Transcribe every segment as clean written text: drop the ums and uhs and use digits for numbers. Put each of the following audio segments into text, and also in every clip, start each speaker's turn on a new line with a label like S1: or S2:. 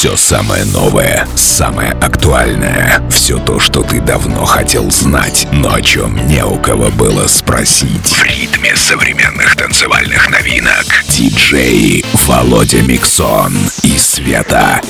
S1: Все самое новое, самое актуальное. Все то, что ты давно хотел знать, но о чем не у кого было спросить. В ритме современных танцевальных новинок. Диджеи Володя Миксон и Света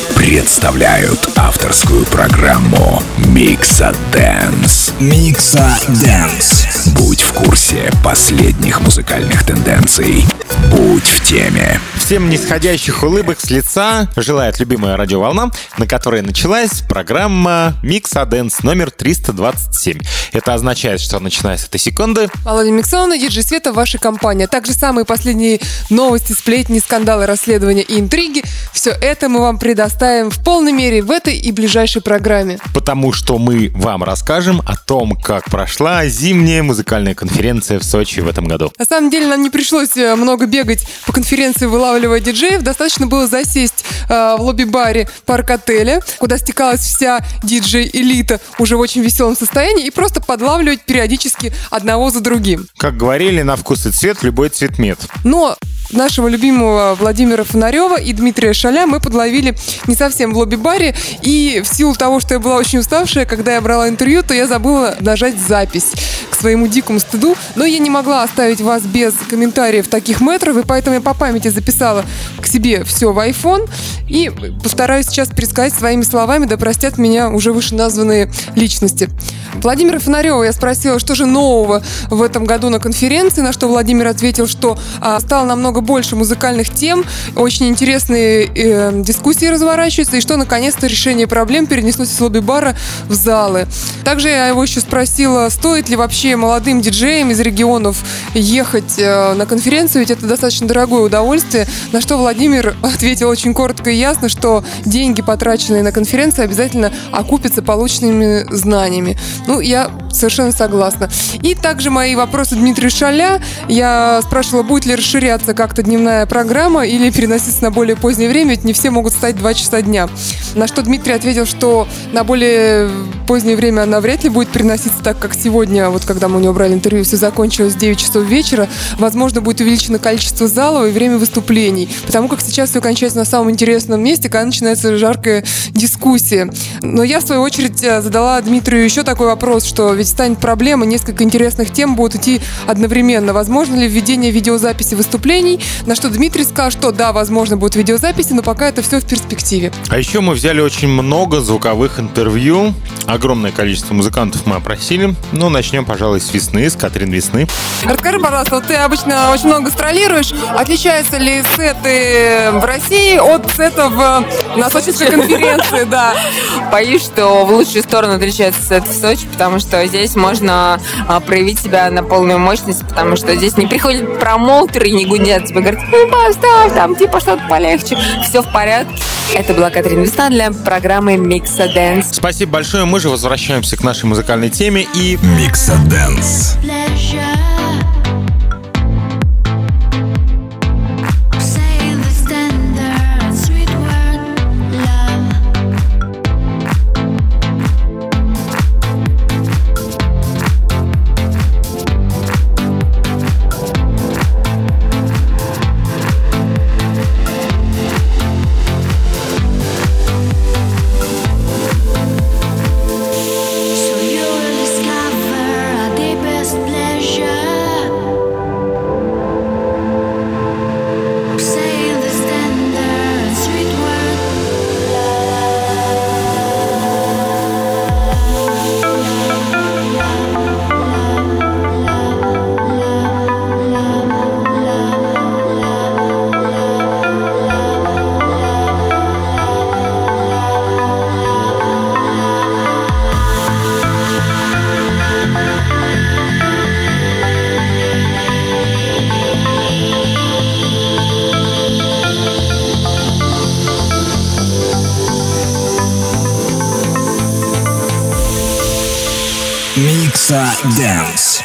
S1: представляют авторскую программу Микса Dance.
S2: Микса Dance.
S1: Будь в курсе последних музыкальных тенденций. Будь в теме.
S3: Всем нисходящих улыбок с лица желает любимая радиоволна, на которой началась программа Микса Dance номер 327. Это означает, что начиная с этой секунды
S4: Володя Миксон и диджей Света в вашей компании. А также самые последние новости, сплетни, скандалы, расследования и интриги. Все это мы вам предоставим в полной мере в этой и ближайшей программе.
S3: Потому что мы вам расскажем о том, как прошла зимняя музыкальная конференция в Сочи в этом году.
S4: На самом деле нам не пришлось много бегать по конференции, вылавливая диджеев. Достаточно было засесть в лобби-баре парк-отеля, куда стекалась вся диджей-элита уже в очень веселом состоянии, и просто подлавливать периодически одного за другим.
S3: Как говорили, на вкус и цвет любой цвет мед.
S4: Но нашего любимого Владимира Фонарева и Дмитрия Шаля мы подловили не совсем в лобби-баре, и в силу того, что я была очень уставшая, когда я брала интервью, то я забыла нажать запись к своему дикому стыду, но я не могла оставить вас без комментариев таких мэтров, и поэтому я по памяти записала к себе все в iPhone и постараюсь сейчас пересказать своими словами, да простят меня уже вышеназванные личности. Владимира Фонарева я спросила, что же нового в этом году на конференции, на что Владимир ответил, что стало намного больше музыкальных тем, очень интересные дискуссии разворачиваются, и что наконец-то решение проблем перенеслось из лобби-бара в залы. Также я его еще спросила, стоит ли вообще молодым диджеям из регионов ехать на конференцию, ведь это достаточно дорогое удовольствие, на что Владимир ответил очень коротко и ясно, что деньги, потраченные на конференцию, обязательно окупятся полученными знаниями. Ну, я совершенно согласна. И также мои вопросы Дмитрию Шаля. Я спрашивала, будет ли расширяться как-то дневная программа или переноситься на более позднее время, ведь не все могут встать 2 часа дня. На что Дмитрий ответил, что на более позднее время она вряд ли будет переноситься, так как сегодня, вот когда мы у него брали интервью, все закончилось в 9 часов вечера. Возможно, будет увеличено количество залов и время выступлений, потому как сейчас все кончается на самом интересном месте, когда начинается жаркая дискуссия. Но я, в свою очередь, задала Дмитрию еще такой вопрос, что ведь станет проблема, несколько интересных тем будут идти одновременно. Возможно ли введение видеозаписи выступлений? На что Дмитрий сказал, что да, возможно, будут видеозаписи, но пока это все в перспективе.
S3: А еще мы взяли очень много звуковых интервью. Огромное количество музыкантов мы опросили. Ну, начнем, пожалуй, с Весны, с Катрин Весны.
S4: Расскажи, пожалуйста, вот ты обычно очень много гастролируешь. Отличаются ли сеты в России от сетов на сочинской конференции? Да.
S5: Боюсь, что в лучшую сторону отличается сет в Сочи, потому что здесь можно проявить себя на полную мощность, потому что здесь не приходят промоутеры и не гудят тебе, говорят, поставь там, типа что-то полегче. Все в порядке. Это была Катрин Весна для программы Микса Dance.
S3: Спасибо большое, мы же возвращаемся к нашей музыкальной теме и
S1: Микса Dance.
S2: Микса Dance.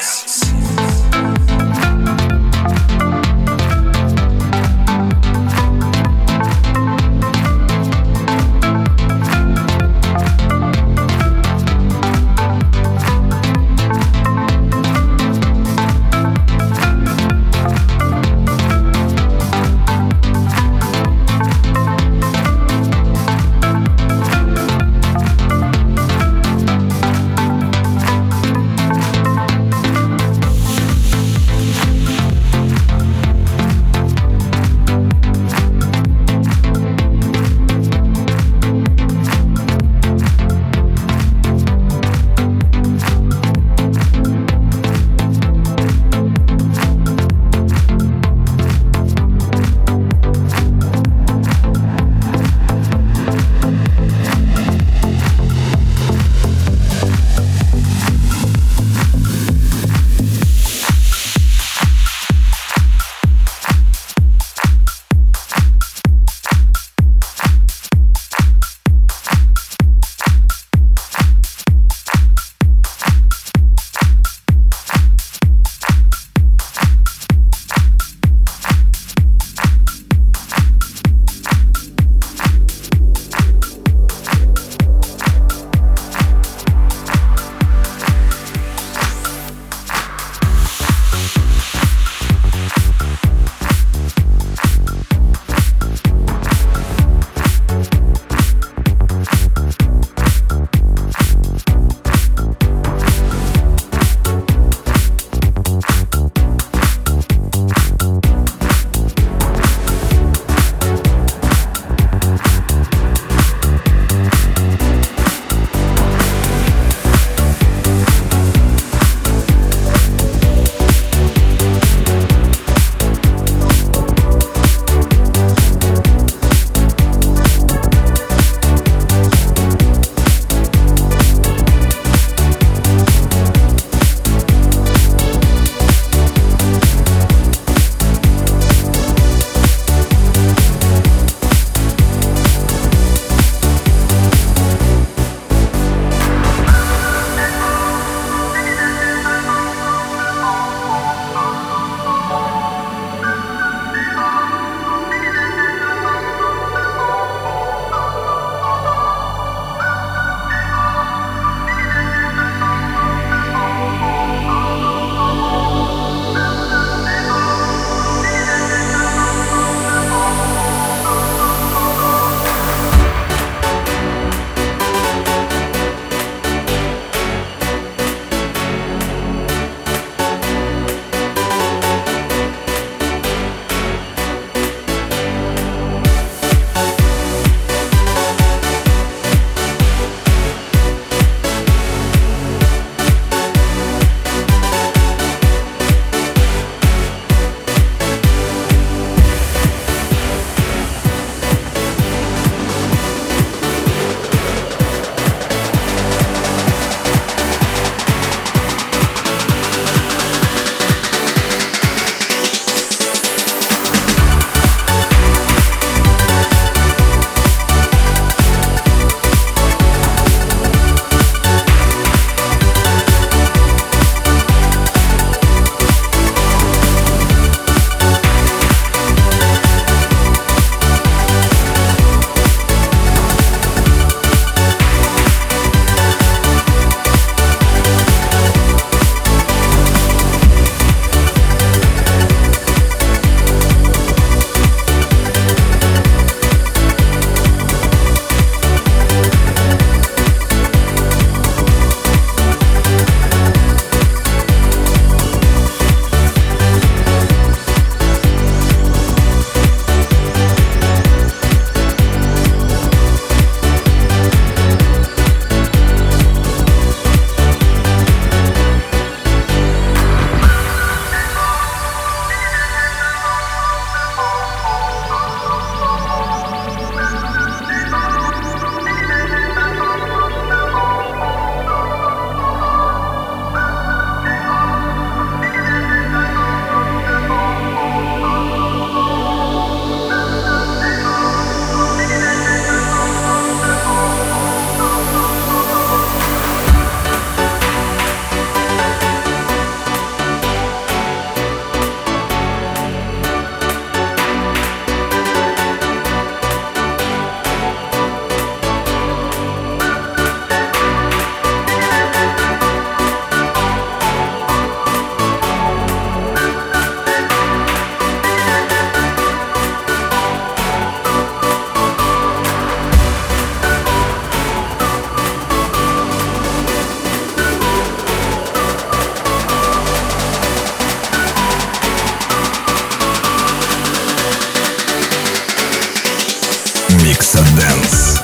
S2: Mixodance.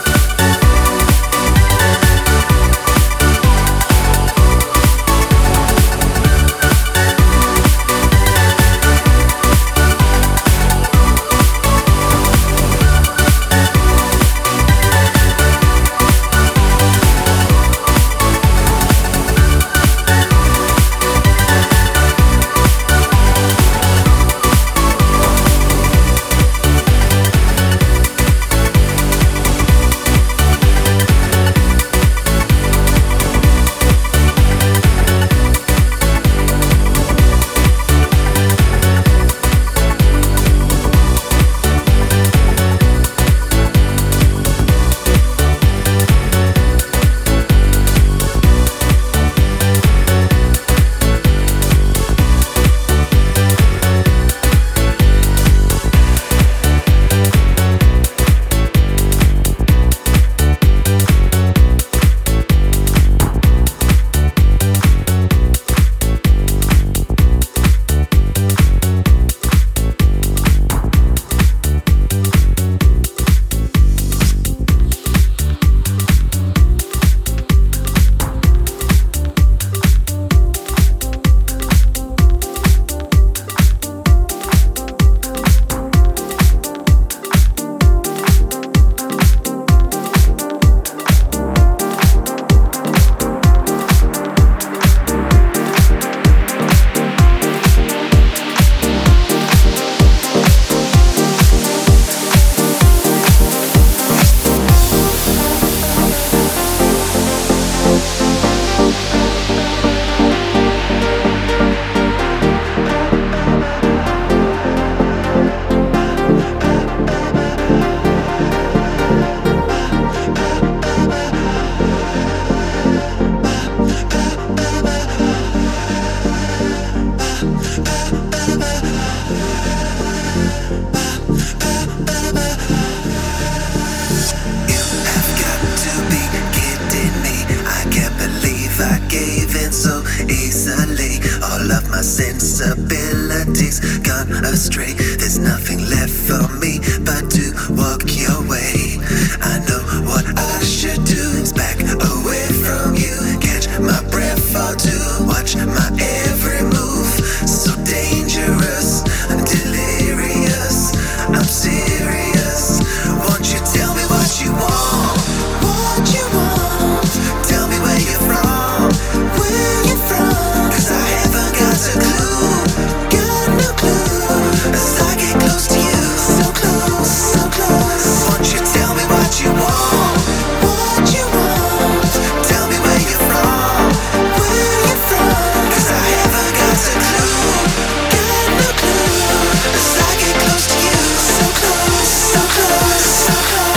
S6: sensibilities gone astray. There's nothing left for me but to walk your way. I know what I should do is back away from you, catch my breath or two, watch my every move. So dangerous, I'm delirious, I'm serious. Won't you tell me what you want? What you want? Tell me where you're from, where you're from. 'Cause I haven't got a clue, got no clue. As I get close to you, so close, so close. Won't you tell me what you want? What you want? Tell me where you're from, where you're from. 'Cause I haven't got a clue, got no clue. As I get close to you, so close, so close, so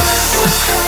S6: close.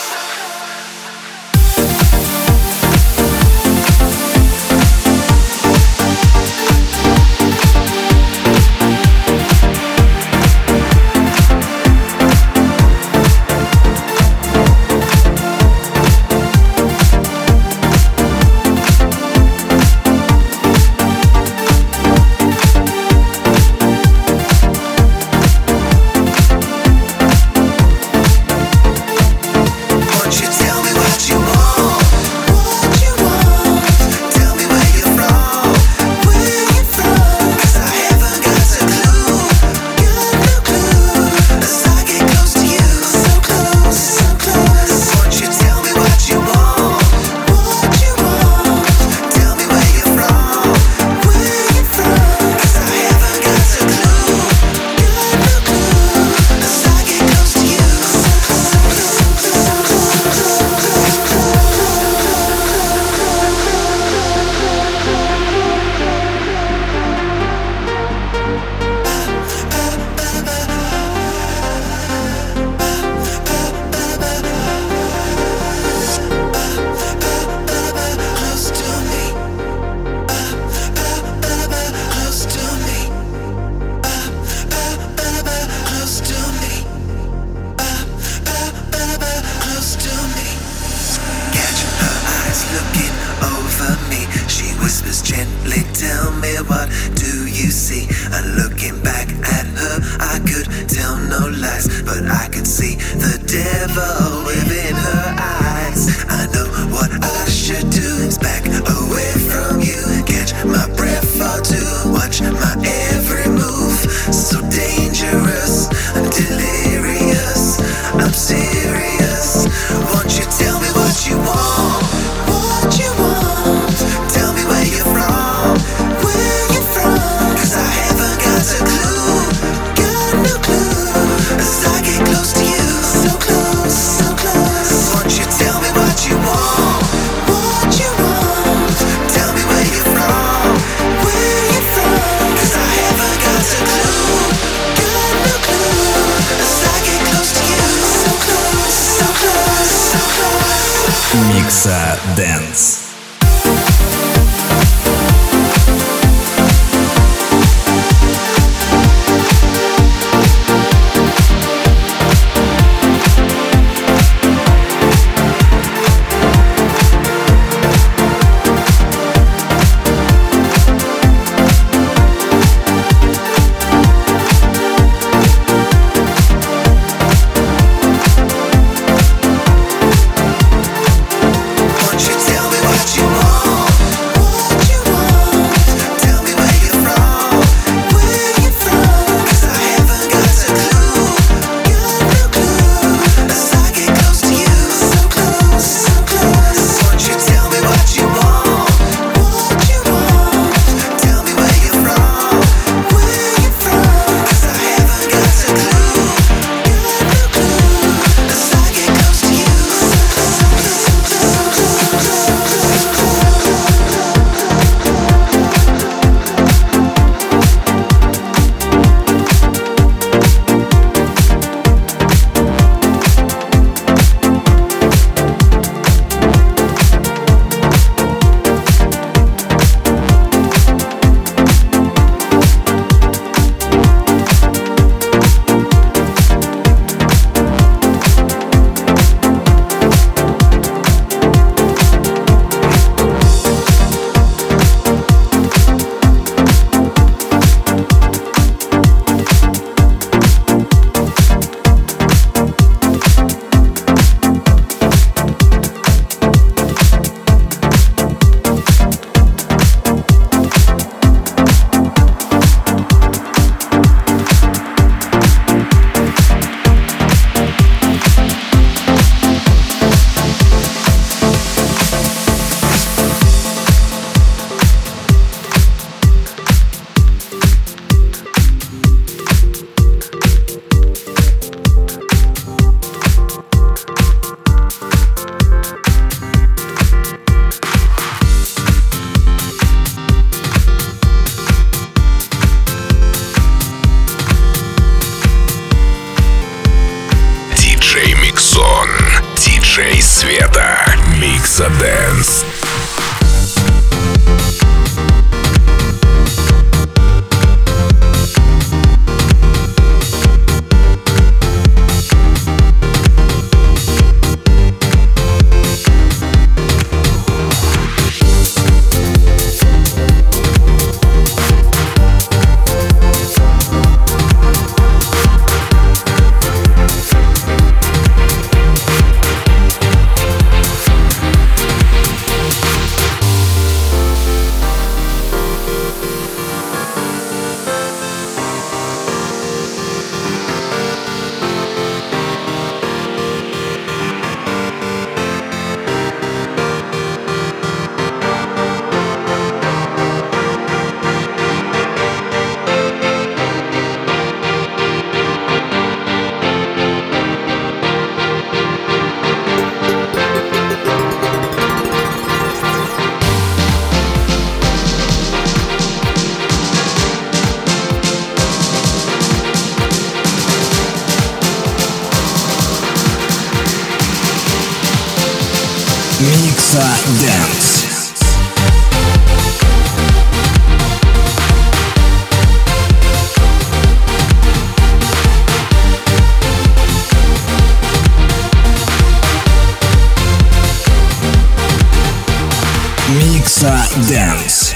S6: Won't you tell me what you want? What you want? Tell me where you're from, where you're from. 'Cause I haven't got a clue, got no clue. As I get close to you, so close, so close. Won't you tell me what you want? What you want? Tell me where you're from, where you're from. 'Cause I haven't got a clue, got no clue. As I get close to you, so close, so close to me, close to me, close to me, close to me. Catch her eyes looking over me. She whispers gently, tell me what do you see? And looking back at her, I could tell no lies, but I could see the devil within her eyes. I know what I should do is back away from you, catch my breath or two, watch my every move. So dangerous, I'm delirious, I'm serious. Won't you tell me what you want? What you want? Tell me where you're from, where you're from. 'Cause I haven't got a clue, got no clue. As I get close to you, so close, so close. Won't you tell me what you want? What you want? Tell me where you're from, where you're from. 'Cause I haven't got a clue, got no clue. As I get close to you, so close, so close, so close.
S2: Mixa Dance.
S1: Диджей Света. Mixa Dance.
S2: Mixa Dance. Mixa Dance.